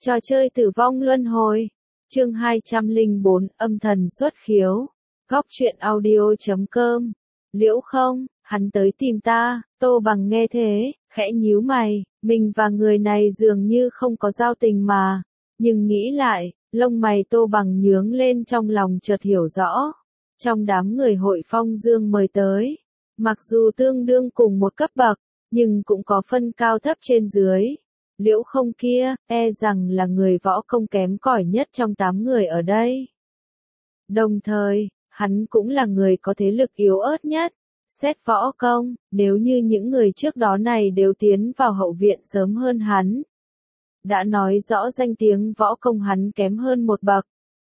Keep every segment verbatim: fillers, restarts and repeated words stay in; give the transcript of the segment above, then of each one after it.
Trò chơi tử vong luân hồi. Chương hai trăm lẻ bốn, âm thần xuất khiếu. Góc truyện audio chấm com. Liễu không, hắn tới tìm ta. Tô Bằng nghe thế, khẽ nhíu mày, mình và người này dường như không có giao tình mà. Nhưng nghĩ lại, lông mày Tô Bằng nhướng lên, trong lòng chợt hiểu rõ. Trong đám người Hội Phong Dương mời tới, mặc dù tương đương cùng một cấp bậc, nhưng cũng có phân cao thấp trên dưới. Liễu không kia, e rằng là người võ công kém cỏi nhất trong tám người ở đây. Đồng thời, hắn cũng là người có thế lực yếu ớt nhất. Xét võ công, nếu như những người trước đó này đều tiến vào hậu viện sớm hơn hắn, đã nói rõ danh tiếng võ công hắn kém hơn một bậc.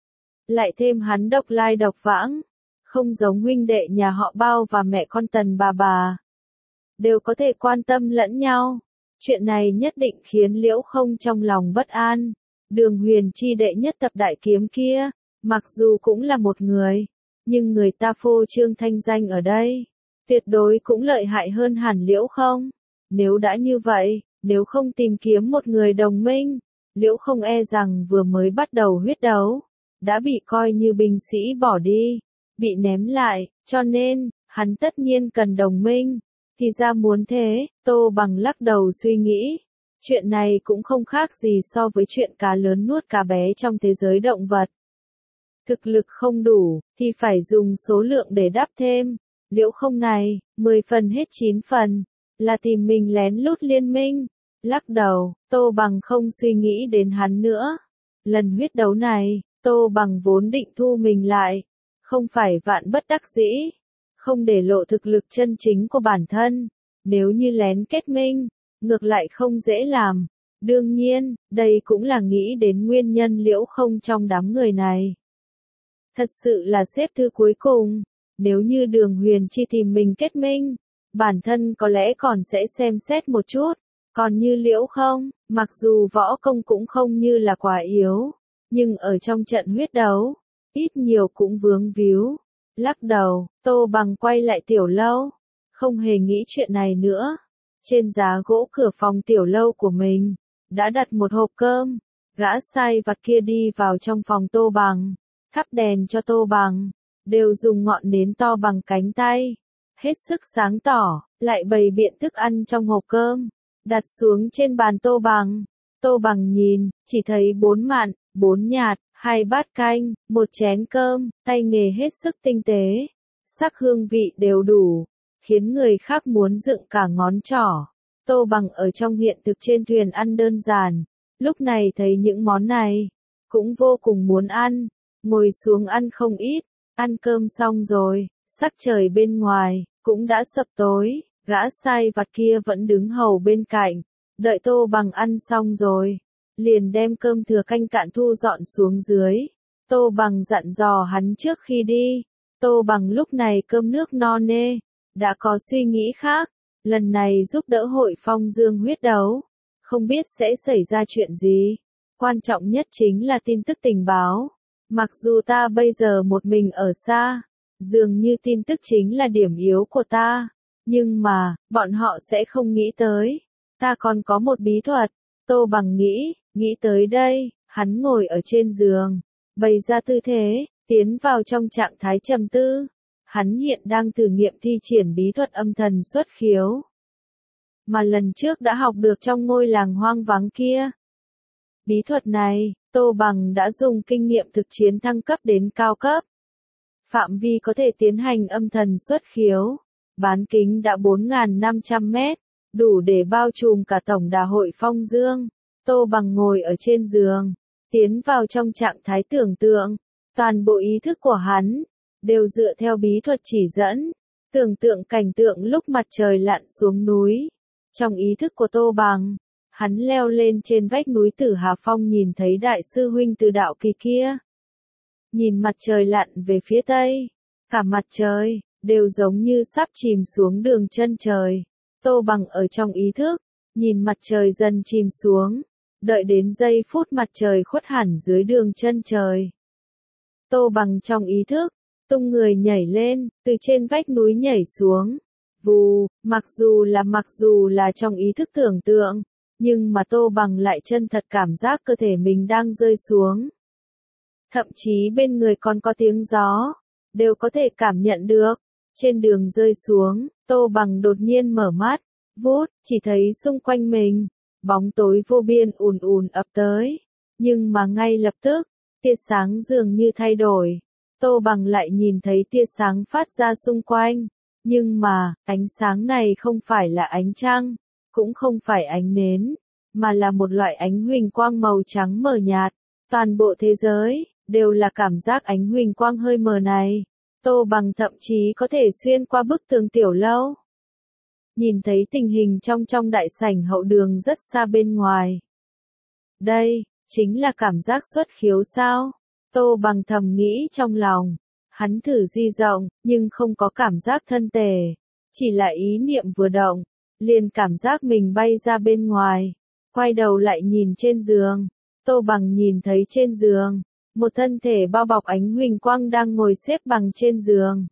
Lại thêm hắn độc lai độc vãng, không giống huynh đệ nhà họ Bao và mẹ con Tần bà bà, đều có thể quan tâm lẫn nhau. Chuyện này nhất định khiến Liễu không trong lòng bất an. Đường Huyền Chi đệ nhất tập đại kiếm kia, mặc dù cũng là một người, nhưng người ta phô trương thanh danh ở đây, tuyệt đối cũng lợi hại hơn hẳn Liễu không. Nếu đã như vậy, nếu không tìm kiếm một người đồng minh, Liễu không e rằng vừa mới bắt đầu huyết đấu, đã bị coi như binh sĩ bỏ đi, bị ném lại, cho nên, hắn tất nhiên cần đồng minh. Thì ra muốn thế, Tô Bằng lắc đầu suy nghĩ. Chuyện này cũng không khác gì so với chuyện cá lớn nuốt cá bé trong thế giới động vật. Thực lực không đủ, thì phải dùng số lượng để đắp thêm. Liễu không này, mười phần hết chín phần, là tìm mình lén lút liên minh. Lắc đầu, Tô Bằng không suy nghĩ đến hắn nữa. Lần huyết đấu này, Tô Bằng vốn định thu mình lại, không phải vạn bất đắc dĩ, không để lộ thực lực chân chính của bản thân. Nếu như lén kết minh, ngược lại không dễ làm. Đương nhiên, đây cũng là nghĩ đến nguyên nhân Liễu không trong đám người này. Thật sự là xếp thứ cuối cùng. Nếu như Đường Huyền Chi tìm mình kết minh, bản thân có lẽ còn sẽ xem xét một chút. Còn như Liễu không, mặc dù võ công cũng không như là quá yếu, nhưng ở trong trận huyết đấu, ít nhiều cũng vướng víu. Lắc đầu, Tô Bằng quay lại tiểu lâu, không hề nghĩ chuyện này nữa. Trên giá gỗ cửa phòng tiểu lâu của mình, đã đặt một hộp cơm. Gã sai vặt kia đi vào trong phòng Tô Bằng, thắp đèn cho Tô Bằng, đều dùng ngọn nến to bằng cánh tay, hết sức sáng tỏ, lại bày biện thức ăn trong hộp cơm, đặt xuống trên bàn Tô Bằng. Tô Bằng nhìn, chỉ thấy bốn mặn, bốn nhạt, hai bát canh, một chén cơm, tay nghề hết sức tinh tế, sắc hương vị đều đủ, khiến người khác muốn dựng cả ngón trỏ. Tô Bằng ở trong hiện thực trên thuyền ăn đơn giản, lúc này thấy những món này, cũng vô cùng muốn ăn, ngồi xuống ăn không ít. Ăn cơm xong rồi, sắc trời bên ngoài cũng đã sập tối, gã sai vặt kia vẫn đứng hầu bên cạnh, đợi Tô Bằng ăn xong rồi, liền đem cơm thừa canh cạn thu dọn xuống dưới. Tô Bằng dặn dò hắn trước khi đi. Tô Bằng lúc này cơm nước no nê, đã có suy nghĩ khác. Lần này giúp đỡ Hội Phong Dương huyết đấu, không biết sẽ xảy ra chuyện gì. Quan trọng nhất chính là tin tức tình báo. Mặc dù ta bây giờ một mình ở xa, dường như tin tức chính là điểm yếu của ta, nhưng mà, bọn họ sẽ không nghĩ tới. Ta còn có một bí thuật. Tô Bằng nghĩ, nghĩ tới đây, hắn ngồi ở trên giường, bày ra tư thế, tiến vào trong trạng thái trầm tư. Hắn hiện đang thử nghiệm thi triển bí thuật âm thần xuất khiếu, mà lần trước đã học được trong ngôi làng hoang vắng kia. Bí thuật này, Tô Bằng đã dùng kinh nghiệm thực chiến thăng cấp đến cao cấp. Phạm vi có thể tiến hành âm thần xuất khiếu, bán kính đã bốn nghìn năm trăm mét, đủ để bao trùm cả tổng đà Hội Phong Dương. Tô Bằng ngồi ở trên giường, tiến vào trong trạng thái tưởng tượng, toàn bộ ý thức của hắn đều dựa theo bí thuật chỉ dẫn, tưởng tượng cảnh tượng lúc mặt trời lặn xuống núi. Trong ý thức của Tô Bằng, hắn leo lên trên vách núi Tử Hà Phong, nhìn thấy đại sư huynh Từ Đạo Kỳ kia. Nhìn mặt trời lặn về phía tây, cả mặt trời đều giống như sắp chìm xuống đường chân trời. Tô Bằng ở trong ý thức, nhìn mặt trời dần chìm xuống, đợi đến giây phút mặt trời khuất hẳn dưới đường chân trời. Tô Bằng trong ý thức, tung người nhảy lên, từ trên vách núi nhảy xuống. Vù, mặc dù là mặc dù là trong ý thức tưởng tượng, nhưng mà Tô Bằng lại chân thật cảm giác cơ thể mình đang rơi xuống. Thậm chí bên người còn có tiếng gió, đều có thể cảm nhận được. Trên đường rơi xuống, Tô Bằng đột nhiên mở mắt, vút, chỉ thấy xung quanh mình, bóng tối vô biên ùn ùn ập tới. Nhưng mà ngay lập tức, tia sáng dường như thay đổi. Tô Bằng lại nhìn thấy tia sáng phát ra xung quanh. Nhưng mà, ánh sáng này không phải là ánh trăng, cũng không phải ánh nến, mà là một loại ánh huỳnh quang màu trắng mờ nhạt. Toàn bộ thế giới, đều là cảm giác ánh huỳnh quang hơi mờ này. Tô Bằng thậm chí có thể xuyên qua bức tường tiểu lâu. Nhìn thấy tình hình trong trong đại sảnh hậu đường rất xa bên ngoài. Đây, chính là cảm giác xuất khiếu sao? Tô Bằng thầm nghĩ trong lòng. Hắn thử di rộng, nhưng không có cảm giác thân tề. Chỉ là ý niệm vừa động, liền cảm giác mình bay ra bên ngoài. Quay đầu lại nhìn trên giường. Tô Bằng nhìn thấy trên giường, một thân thể bao bọc ánh huỳnh quang đang ngồi xếp bằng trên giường.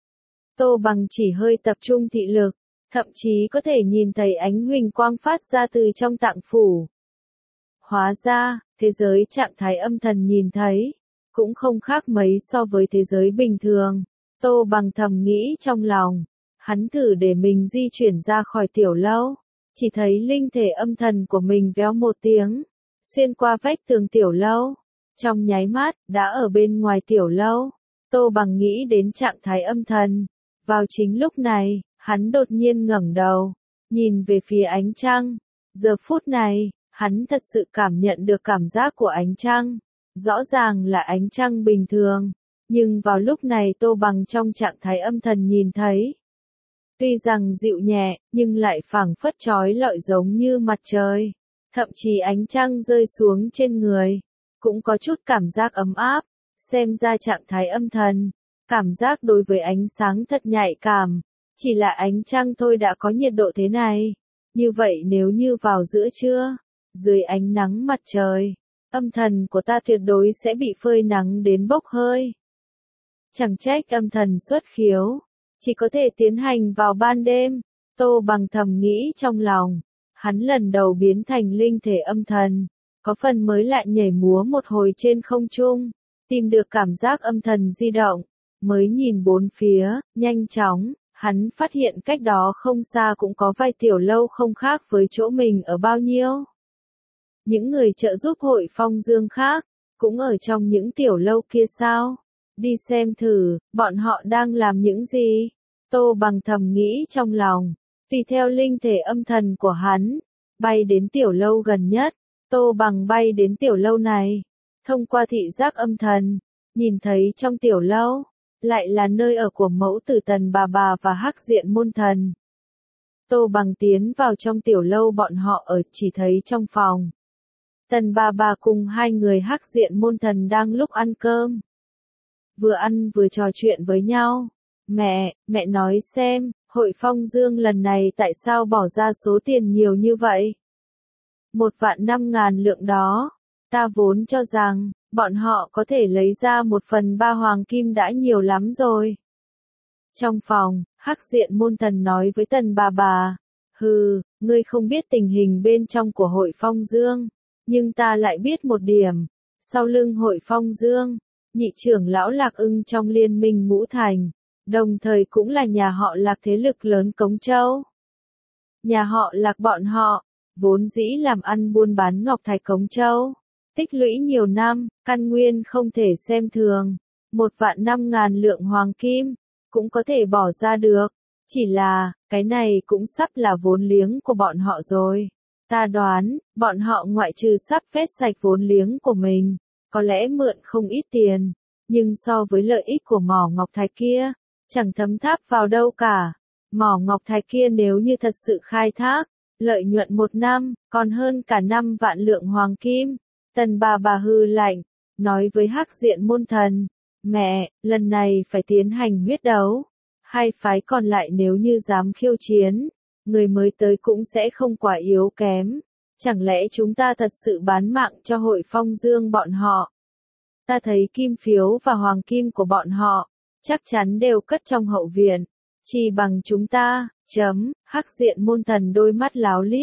Tô Bằng chỉ hơi tập trung thị lực, thậm chí có thể nhìn thấy ánh huỳnh quang phát ra từ trong tạng phủ. Hóa ra, thế giới trạng thái âm thần nhìn thấy, cũng không khác mấy so với thế giới bình thường. Tô Bằng thầm nghĩ trong lòng, hắn thử để mình di chuyển ra khỏi tiểu lâu, chỉ thấy linh thể âm thần của mình véo một tiếng, xuyên qua vách tường tiểu lâu. Trong nháy mắt, đã ở bên ngoài tiểu lâu. Tô Bằng nghĩ đến trạng thái âm thần. Vào chính lúc này, hắn đột nhiên ngẩng đầu, nhìn về phía ánh trăng. Giờ phút này, hắn thật sự cảm nhận được cảm giác của ánh trăng. Rõ ràng là ánh trăng bình thường, nhưng vào lúc này Tô Bằng trong trạng thái âm thần nhìn thấy. Tuy rằng dịu nhẹ, nhưng lại phảng phất chói lọi giống như mặt trời. Thậm chí ánh trăng rơi xuống trên người, cũng có chút cảm giác ấm áp. Xem ra trạng thái âm thần, cảm giác đối với ánh sáng thật nhạy cảm. Chỉ là ánh trăng thôi đã có nhiệt độ thế này. Như vậy nếu như vào giữa trưa, dưới ánh nắng mặt trời, âm thần của ta tuyệt đối sẽ bị phơi nắng đến bốc hơi. Chẳng trách âm thần xuất khiếu, chỉ có thể tiến hành vào ban đêm. Tô Bằng thầm nghĩ trong lòng, hắn lần đầu biến thành linh thể âm thần, có phần mới lại nhảy múa một hồi trên không trung, tìm được cảm giác âm thần di động, mới nhìn bốn phía, nhanh chóng, hắn phát hiện cách đó không xa cũng có vài tiểu lâu không khác với chỗ mình ở bao nhiêu. Những người trợ giúp hội Phong Dương khác, cũng ở trong những tiểu lâu kia sao? Đi xem thử, bọn họ đang làm những gì? Tô Bằng thầm nghĩ trong lòng, tùy theo linh thể âm thần của hắn, bay đến tiểu lâu gần nhất. Tô Bằng bay đến tiểu lâu này, thông qua thị giác âm thần, nhìn thấy trong tiểu lâu, lại là nơi ở của mẫu tử Tần Bà Bà và Hắc Diện Môn Thần. Tô Bằng tiến vào trong tiểu lâu bọn họ ở, chỉ thấy trong phòng. Tần Bà Bà cùng hai người Hắc Diện Môn Thần đang lúc ăn cơm. Vừa ăn vừa trò chuyện với nhau. Mẹ, mẹ nói xem, hội Phong Dương lần này tại sao bỏ ra số tiền nhiều như vậy? Một vạn năm ngàn lượng đó. Ta vốn cho rằng, bọn họ có thể lấy ra một phần ba hoàng kim đã nhiều lắm rồi. Trong phòng, Hắc Diện Môn Thần nói với Tần Bà Bà. Hừ, ngươi không biết tình hình bên trong của hội Phong Dương. Nhưng ta lại biết một điểm. Sau lưng hội Phong Dương, nhị trưởng lão Lạc Ưng trong liên minh ngũ thành, đồng thời cũng là nhà họ Lạc thế lực lớn Cống Châu. Nhà họ Lạc bọn họ, vốn dĩ làm ăn buôn bán ngọc thạch Cống Châu, tích lũy nhiều năm, căn nguyên không thể xem thường. Một vạn năm ngàn lượng hoàng kim, cũng có thể bỏ ra được. Chỉ là, cái này cũng sắp là vốn liếng của bọn họ rồi. Ta đoán, bọn họ ngoại trừ sắp phết sạch vốn liếng của mình, có lẽ mượn không ít tiền, nhưng so với lợi ích của mỏ ngọc thạch kia, chẳng thấm tháp vào đâu cả. Mỏ ngọc thạch kia nếu như thật sự khai thác, lợi nhuận một năm, còn hơn cả năm vạn lượng hoàng kim. Tần Bà Bà hư lạnh, nói với Hắc Diện Môn Thần, mẹ, lần này phải tiến hành huyết đấu. Hai phái còn lại nếu như dám khiêu chiến, người mới tới cũng sẽ không quá yếu kém. Chẳng lẽ chúng ta thật sự bán mạng cho hội Phong Dương bọn họ? Ta thấy kim phiếu và hoàng kim của bọn họ, chắc chắn đều cất trong hậu viện. Chỉ bằng chúng ta, chấm, Hắc Diện Môn Thần đôi mắt láo liếc,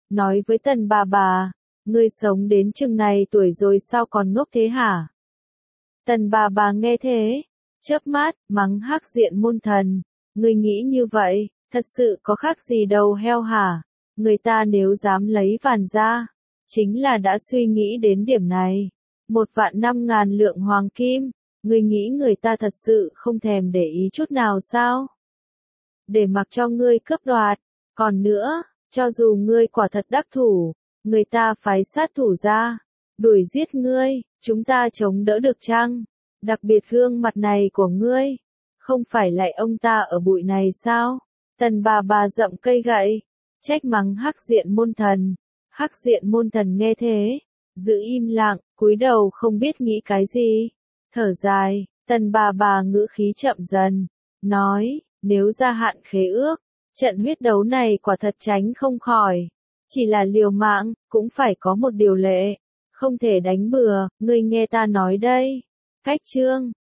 nói với tần bà bà, ngươi sống đến chừng này tuổi rồi sao còn ngốc thế hả? Tần bà bà nghe thế, chớp mắt, mắng Hắc Diện môn thần, ngươi nghĩ như vậy, thật sự có khác gì đầu heo hả? Người ta nếu dám lấy vàn ra, chính là đã suy nghĩ đến điểm này. Một vạn năm ngàn lượng hoàng kim, ngươi nghĩ người ta thật sự không thèm để ý chút nào sao? Để mặc cho ngươi cướp đoạt, còn nữa, cho dù ngươi quả thật đắc thủ, người ta phái sát thủ ra, đuổi giết ngươi, chúng ta chống đỡ được chăng? Đặc biệt gương mặt này của ngươi, không phải lại ông ta ở bụi này sao? Tần bà bà dậm cây gậy, trách mắng Hắc Diện môn thần. Hắc Diện môn thần nghe thế, giữ im lặng, cúi đầu không biết nghĩ cái gì. Thở dài, tần bà bà ngữ khí chậm dần, nói, nếu gia hạn khế ước, trận huyết đấu này quả thật tránh không khỏi. Chỉ là liều mạng, cũng phải có một điều lệ, không thể đánh bừa, ngươi nghe ta nói đây. Cách chương